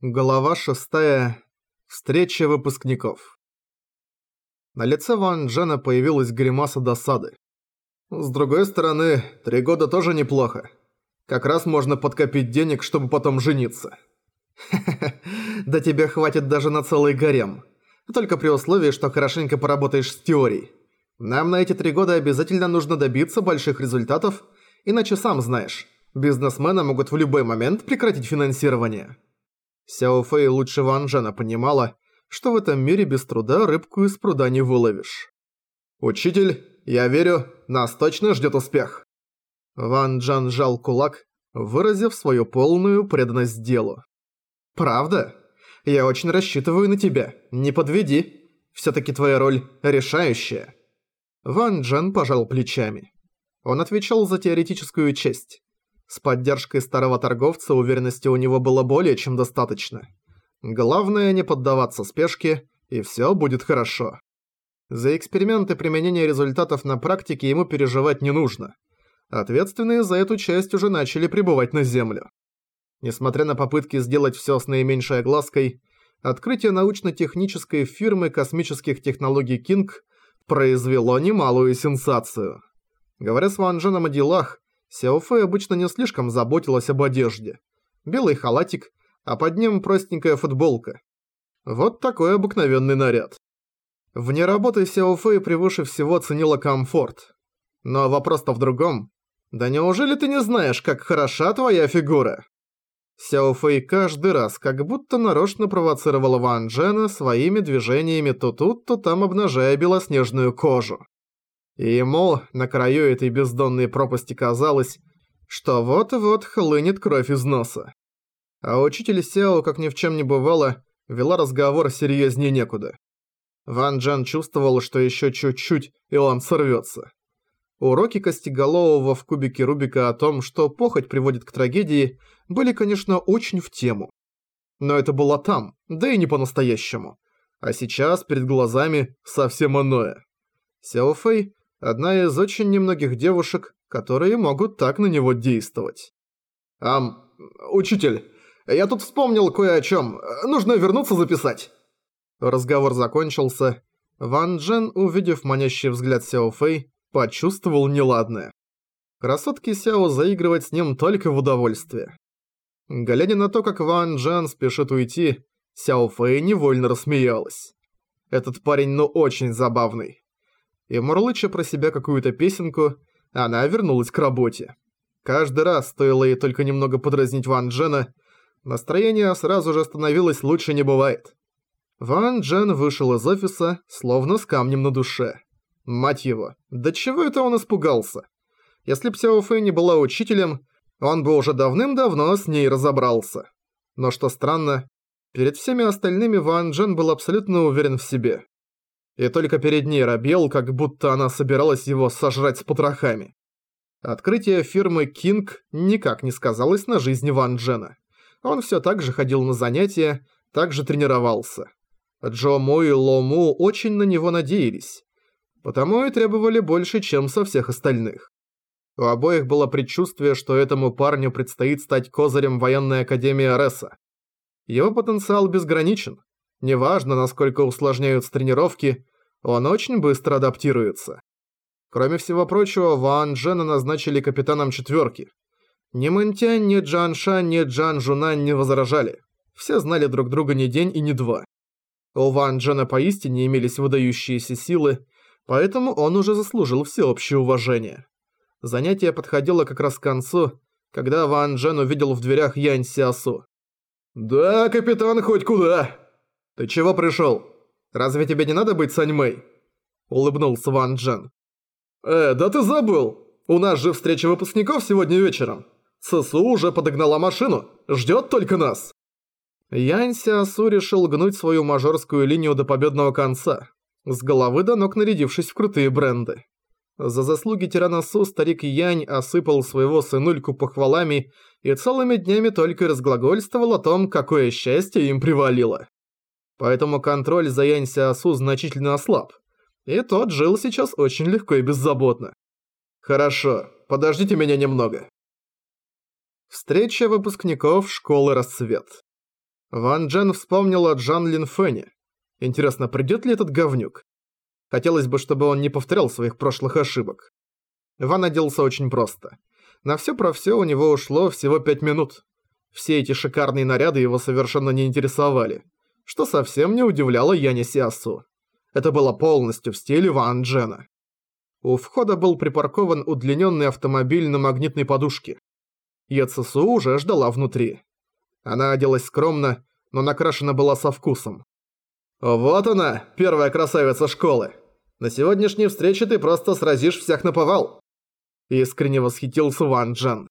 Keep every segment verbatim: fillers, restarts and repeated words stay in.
Глава шестая. Встреча выпускников. На лице Ван Джена появилась гримаса досады. С другой стороны, три года тоже неплохо. Как раз можно подкопить денег, чтобы потом жениться. Ха-ха-ха, да тебе хватит даже на целый гарем. Только при условии, что хорошенько поработаешь с теорией. Нам на эти три года обязательно нужно добиться больших результатов, иначе сам знаешь, бизнесмены могут в любой момент прекратить финансирование. Сяо Фэй лучше Ван Джена понимала, что в этом мире без труда рыбку из пруда не выловишь. «Учитель, я верю, нас точно ждет успех!» Ван Джен сжал кулак, выразив свою полную преданность делу. «Правда? Я очень рассчитываю на тебя, не подведи. Всё-таки твоя роль решающая». Ван Джен пожал плечами. Он отвечал за теоретическую часть. С поддержкой старого торговца уверенности у него было более чем достаточно. Главное не поддаваться спешке, и всё будет хорошо. За эксперименты применения результатов на практике ему переживать не нужно. Ответственные за эту часть уже начали прибывать на Землю. Несмотря на попытки сделать всё с наименьшей оглаской, открытие научно-технической фирмы космических технологий Кинг произвело немалую сенсацию. Говоря с Ван Дженом о делах, Сяо Фэй обычно не слишком заботилась об одежде. Белый халатик, а под ним простенькая футболка. Вот такой обыкновенный наряд. Вне работы Сяо Фэй превыше всего ценила комфорт. Но вопрос-то в другом. Да неужели ты не знаешь, как хороша твоя фигура? Сяо Фэй каждый раз как будто нарочно провоцировала Ван Джена своими движениями то тут, то там обнажая белоснежную кожу. И ему на краю этой бездонной пропасти казалось, что вот-вот хлынет кровь из носа. А учитель Сяо, как ни в чем не бывало, вела разговор серьезнее некуда. Ван Джен чувствовал, что еще чуть-чуть, и он сорвется. Уроки Костеголового в кубике Рубика о том, что похоть приводит к трагедии, были, конечно, очень в тему. Но это было там, да и не по-настоящему. А сейчас перед глазами совсем иное. Сяо Фэй – одна из очень немногих девушек, которые могут так на него действовать. «Ам, учитель, я тут вспомнил кое о чем. Нужно вернуться записать». Разговор закончился. Ван Джен, увидев манящий взгляд Сяо Фэй, почувствовал неладное. Красотке Сяо заигрывать с ним только в удовольствие. Глядя на то, как Ван Джен спешит уйти, Сяо Фэй невольно рассмеялась. Этот парень ну очень забавный. И мурлыча про себя какую-то песенку, она вернулась к работе. Каждый раз, стоило ей только немного подразнить Ван Джена, настроение сразу же становилось лучше не бывает. Ван Джен вышел из офиса, словно с камнем на душе. Мать его, да чего это он испугался? Если б Сяо Фэй не была учителем, он бы уже давным-давно с ней разобрался. Но что странно, перед всеми остальными Ван Джен был абсолютно уверен в себе. И только перед ней робел, как будто она собиралась его сожрать с потрохами. Открытие фирмы Кинг никак не сказалось на жизни Ван Джена. Он все так же ходил на занятия, так же тренировался. Джо Му и Ло Му очень на него надеялись. Потому и требовали больше, чем со всех остальных. У обоих было предчувствие, что этому парню предстоит стать козырем военной академии Ареса. Его потенциал безграничен. Неважно, насколько усложняются тренировки, он очень быстро адаптируется. Кроме всего прочего, Ван Джена назначили капитаном четверки. Ни Мэнтянь, ни Джан Ша, ни Джан Жунань не возражали. Все знали друг друга не день и не два. У Ван Джена поистине имелись выдающиеся силы, поэтому он уже заслужил всеобщее уважение. Занятие подходило как раз к концу, когда Ван Джен увидел в дверях Янь Сяосу. «Да, капитан, хоть куда!» «Ты чего пришел? Разве тебе не надо быть Сань Мэй?» Улыбнулся Ван Джен. «Э, да ты забыл! У нас же встреча выпускников сегодня вечером. ЦСУ уже подогнала машину, ждет только нас!» Янь Сяосу решил гнуть свою мажорскую линию до победного конца, с головы до ног нарядившись в крутые бренды. За заслуги тирана Су старик Янь осыпал своего сынульку похвалами и целыми днями только разглагольствовал о том, какое счастье им привалило. Поэтому контроль за Янь Сяосу значительно ослаб, и тот жил сейчас очень легко и беззаботно. «Хорошо, подождите меня немного». Встреча выпускников школы «Рассвет». Ван Джен вспомнил о Джан Лин Фэне. Интересно, придет ли этот говнюк? Хотелось бы, чтобы он не повторял своих прошлых ошибок. Ван оделся очень просто. На все про все у него ушло всего пять минут. Все эти шикарные наряды его совершенно не интересовали, что совсем не удивляло Яня Сиасу. Это было полностью в стиле Ван Джена. У входа был припаркован удлиненный автомобиль на магнитной подушке. Е Цесу уже ждала внутри. Она оделась скромно, но накрашена была со вкусом. «Вот она, первая красавица школы! На сегодняшней встрече ты просто сразишь всех наповал!» Искренне восхитился Ван Джен.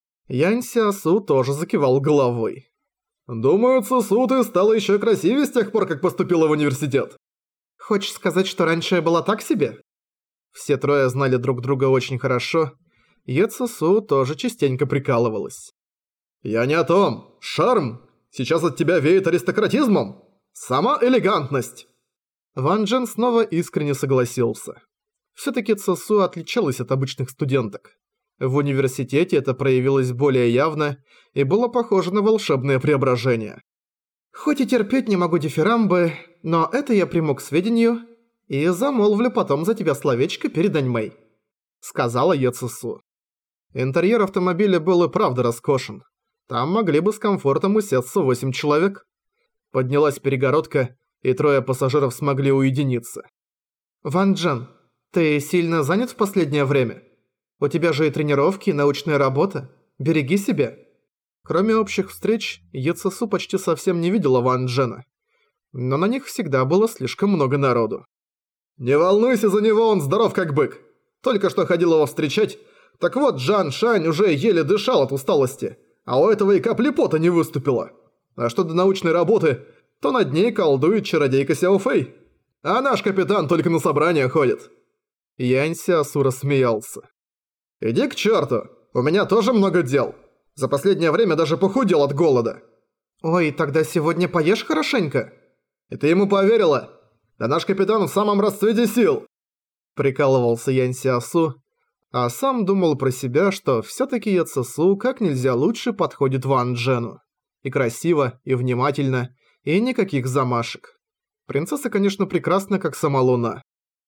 Янь Сиасу тоже закивал головой. «Думаю, Цесу, ты стала еще красивее с тех пор, как поступила в университет». «Хочешь сказать, что раньше я была так себе?» Все трое знали друг друга очень хорошо. Е Цесу тоже частенько прикалывалась. «Я не о том. Шарм! Сейчас от тебя веет аристократизмом! Сама элегантность!» Ван Джен снова искренне согласился. Всё-таки Цесу отличалась от обычных студенток. В университете это проявилось более явно и было похоже на волшебное преображение. «Хоть и терпеть не могу дифирамбы, но это я приму к сведению и замолвлю потом за тебя словечко перед Аньмэй», — сказала Е Цесу. Интерьер автомобиля был и правда роскошен. Там могли бы с комфортом усесться восемь человек. Поднялась перегородка, и трое пассажиров смогли уединиться. «Ван Джен, ты сильно занят в последнее время? У тебя же и тренировки, и научная работа. Береги себя». Кроме общих встреч, Е Цесу почти совсем не видела Ван Джена. Но на них всегда было слишком много народу. «Не волнуйся за него, он здоров как бык. Только что ходил его встречать. Так вот, Джан Шань уже еле дышал от усталости, а у этого и капли пота не выступило. А что до научной работы, то над ней колдует чародейка Сяо Фэй. А наш капитан только на собрания ходит». Янь Сиасу рассмеялся. «Иди к черту, у меня тоже много дел. За последнее время даже похудел от голода». «Ой, тогда сегодня поешь хорошенько». «И ты ему поверила? Да наш капитан в самом расцвете сил!» Прикалывался Янь Сиасу, а сам думал про себя, что всё-таки Е Цесу как нельзя лучше подходит Ван Джену. И красиво, и внимательно, и никаких замашек. Принцесса, конечно, прекрасна, как сама луна.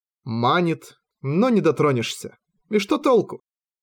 Манит, но не дотронешься. И что толку?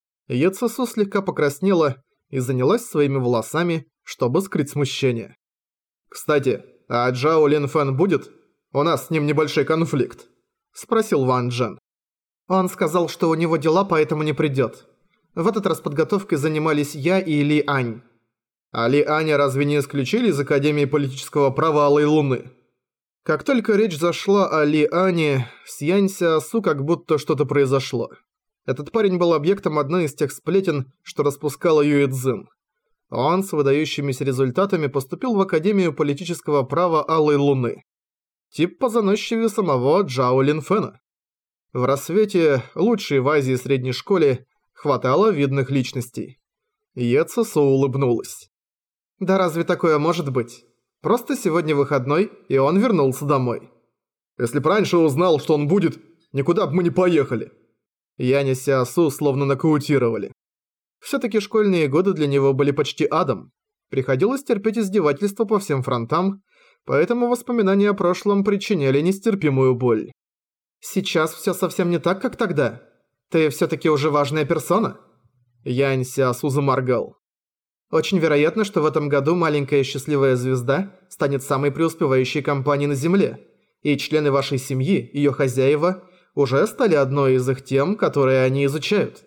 Е Цесу слегка покраснела и занялась своими волосами, чтобы скрыть смущение. «Кстати, а Джао Лин Фэн будет? У нас с ним небольшой конфликт», – спросил Ван Джен. «Он сказал, что у него дела, поэтому не придёт. В этот раз подготовкой занимались я и Ли Ань». «А Ли Аня разве не исключили из Академии политического права Алой Луны?» Как только речь зашла о Ли Ане, с Янь Сиасу как будто что-то произошло. Этот парень был объектом одной из тех сплетен, что распускала Юэ Цзин. Он с выдающимися результатами поступил в Академию политического права Алой Луны. Тип позаносчивее самого Джао Лин Фэна. В рассвете, лучшей в Азии средней школе, хватало видных личностей. Е Цесу улыбнулась. «Да разве такое может быть? Просто сегодня выходной, и он вернулся домой». «Если б раньше узнал, что он будет, никуда бы мы не поехали». Яня Сиасу словно нокаутировали. Всё-таки школьные годы для него были почти адом. Приходилось терпеть издевательства по всем фронтам, поэтому воспоминания о прошлом причиняли нестерпимую боль. «Сейчас всё совсем не так, как тогда. Ты всё-таки уже важная персона?» Янь Сиасу заморгал. «Очень вероятно, что в этом году маленькая счастливая звезда станет самой преуспевающей компанией на Земле, и члены вашей семьи, её хозяева, уже стали одной из их тем, которые они изучают».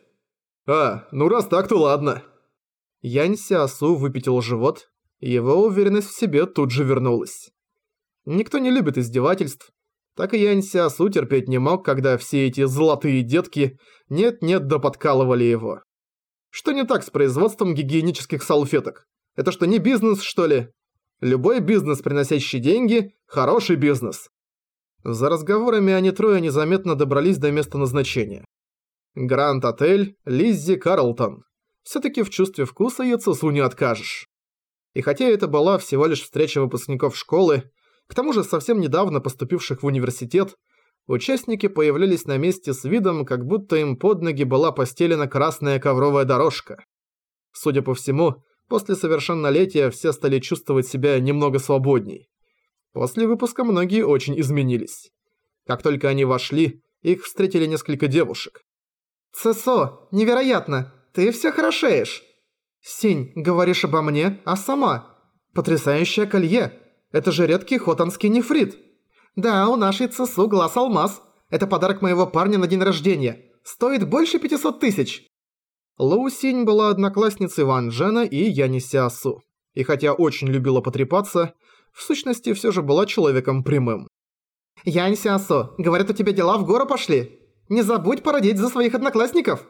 «А, ну раз так, то ладно». Янь Сиасу выпятил живот, и его уверенность в себе тут же вернулась. Никто не любит издевательств, так и Янь Сиасу терпеть не мог, когда все эти золотые детки нет-нет да подкалывали его. Что не так с производством гигиенических салфеток? Это что, не бизнес, что ли? Любой бизнес, приносящий деньги, хороший бизнес. За разговорами они трое незаметно добрались до места назначения. Гранд-отель Лиззи Карлтон. Всё-таки в чувстве вкуса Е Цесу не откажешь. И хотя это была всего лишь встреча выпускников школы, к тому же совсем недавно поступивших в университет, участники появлялись на месте с видом, как будто им под ноги была постелена красная ковровая дорожка. Судя по всему, После совершеннолетия все стали чувствовать себя немного свободней. После выпуска многие очень изменились. Как только они вошли, их встретили несколько девушек. «Цесо, невероятно! Ты все хорошеешь!» «Синь, говоришь обо мне, а сама? Потрясающее колье! Это же редкий хотанский нефрит!» «Да, у нашей Цесу глаз алмаз. Это подарок моего парня на день рождения. Стоит больше пятисот тысяч!» Лоу Синь была одноклассницей Ван Джена и Яни Сиасу. И хотя очень любила потрепаться, в сущности все же была человеком прямым. «Янь Сиасу, говорят, у тебя дела в гору пошли. Не забудь породить за своих одноклассников!»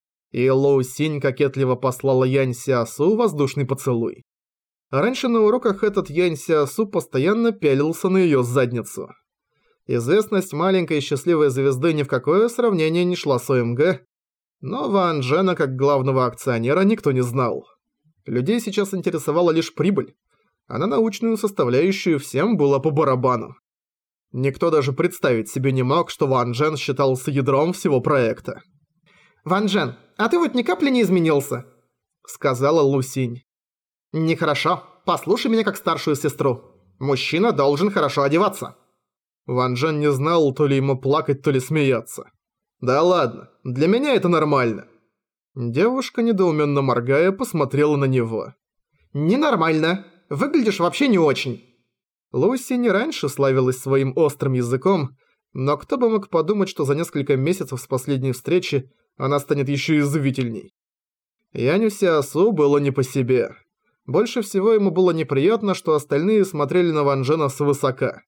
И Лоу Синь кокетливо послала Янь Сиасу воздушный поцелуй. Раньше на уроках этот Янь Сиасу постоянно пялился на её задницу. Известность маленькой счастливой звезды ни в какое сравнение не шла с ОМГ, но Ван Джена как главного акционера никто не знал. Людей сейчас интересовала лишь прибыль, а на научную составляющую всем было по барабану. Никто даже представить себе не мог, что Ван Джен считался ядром всего проекта. «Ван Джен, а ты вот ни капли не изменился», — сказала Лу Синь. «Нехорошо. Послушай меня как старшую сестру. Мужчина должен хорошо одеваться». Ван Джен не знал, то ли ему плакать, то ли смеяться. «Да ладно, для меня это нормально». Девушка, недоуменно моргая, посмотрела на него. «Ненормально. Выглядишь вообще не очень». Луси не раньше славилась своим острым языком, но кто бы мог подумать, что за несколько месяцев с последней встречи она станет еще извивительней. Яню Сиасу было не по себе. Больше всего ему было неприятно, что остальные смотрели на Ван Джена свысока.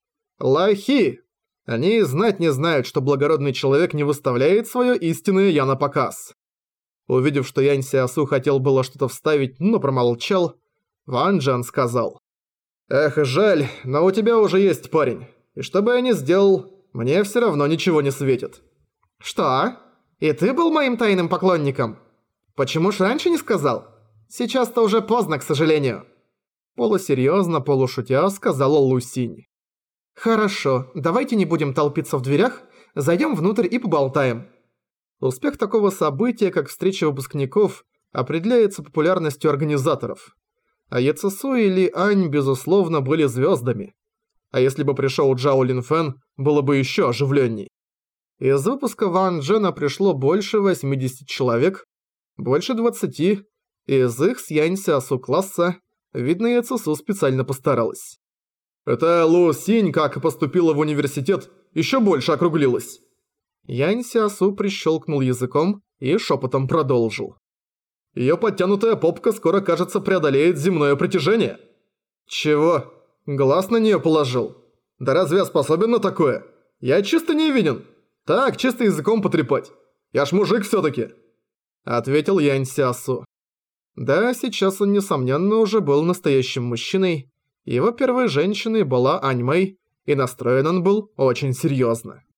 Лохи! Они знать не знают, что благородный человек не выставляет свое истинное «я» на показ. Увидев, что Янь Сиасу хотел было что-то вставить, но промолчал, Ван Джен сказал: «Эх, жаль, но у тебя уже есть парень. И что бы я ни сделал, мне все равно ничего не светит». «Что? И ты был моим тайным поклонником? Почему ж раньше не сказал? Сейчас-то уже поздно, к сожалению». Полусерьезно, полушутя сказала Лу Синь. «Хорошо, давайте не будем толпиться в дверях, зайдем внутрь и поболтаем». Успех такого события, как встреча выпускников, определяется популярностью организаторов. А Е Цесу и Ли Ань, безусловно, были звездами. А если бы пришел Джао Линфэн, было бы еще оживленней. Из выпуска Ван Джена пришло больше восьмидесяти человек, больше двадцати, из их с Янь Сиасу класса, видно, Е Цесу специально постаралась. «Это Лу Синь, как поступила в университет, еще больше округлилась». Янь Сиасу прищелкнул языком и шепотом продолжил. «Её подтянутая попка скоро, кажется, преодолеет земное притяжение». «Чего? Глаз на неё положил? Да разве я способен на такое? Я чисто невинен. Так, чисто языком потрепать. Я ж мужик всё-таки», — ответил Янь Сиасу. Да, сейчас он, несомненно, уже был настоящим мужчиной. Его первой женщиной была Ань Мэй, и настроен он был очень серьёзно.